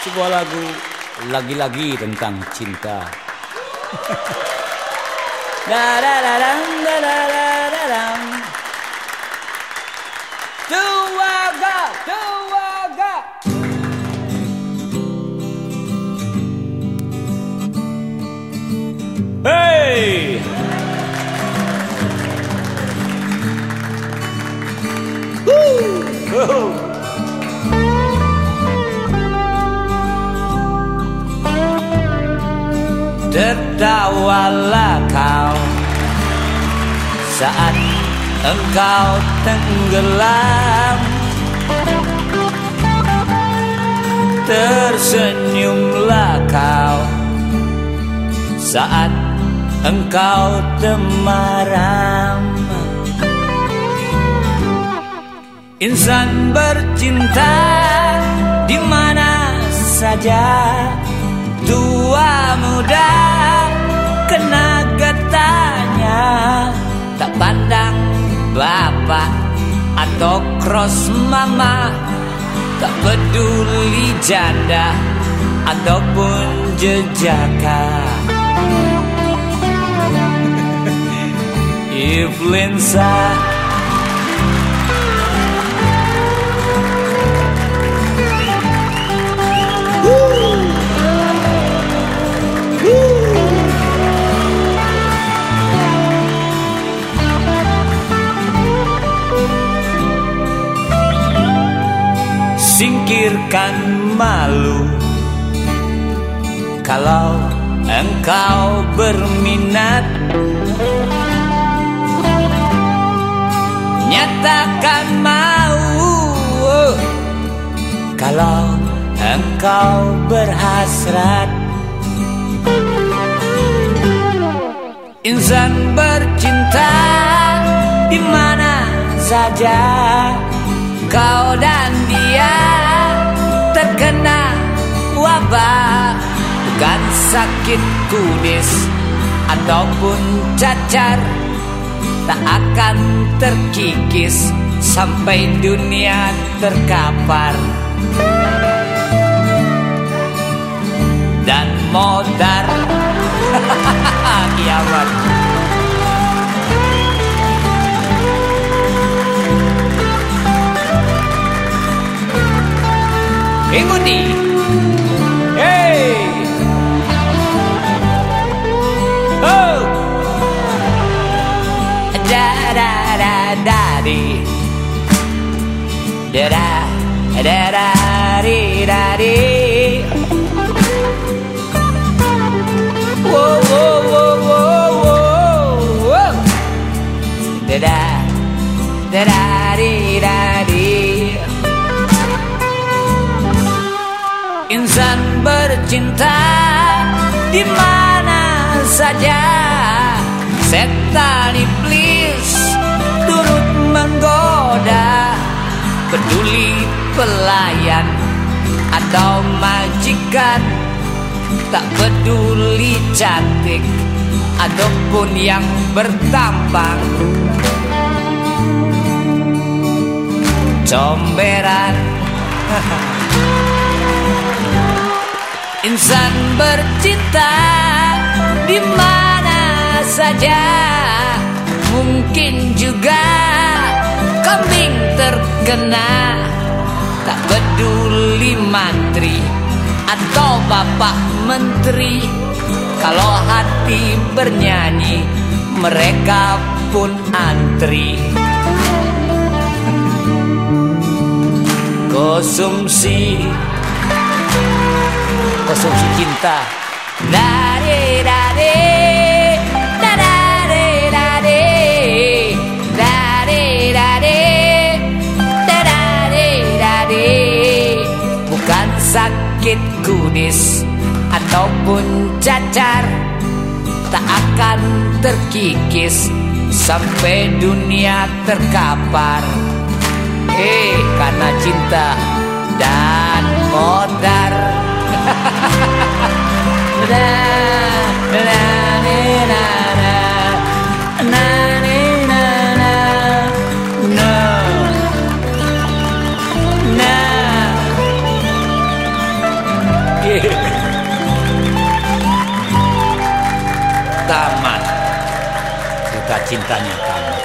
sebuah lagu lagi-lagi tentang cinta. Tuaga, tuaga. Hey. Tertawalah kau saat engkau tenggelam, tersenyumlah kau saat engkau temaram. Insan bercinta di mana saja, tua muda kena getahnya, tak pandang bapak atau cross mama, tak peduli janda ataupun jejaka. Influenza singkirkan malu kalau engkau berminat, nyatakan mau kalau engkau berhasrat. Insan bercinta di mana saja, kau dan dia terkena wabah, bukan sakit kudis ataupun cacar, tak akan terkikis sampai dunia terkapar. Dan modar kiamat. Ikuti, hey, oh, da da da da di, da da da da di da di, whoa whoa whoa whoa whoa, da da da da di da di. Insan bercinta di mana saja, setan iblis turut menggoda, peduli pelayan atau majikan, tak peduli cantik ataupun yang bertampang, comberan. Insan bercinta di mana saja, mungkin juga kambing terkena, tak peduli mantri atau bapak menteri, kalau hati bernyanyi mereka pun antri. Konsumsi cinta, dade dade dade dade dade dade dade dade, bukan sakit kudis ataupun cacar, tak akan terkikis sampai dunia terkapar. Karena cinta dan modar. Tamat. Cerita cintanya tamat.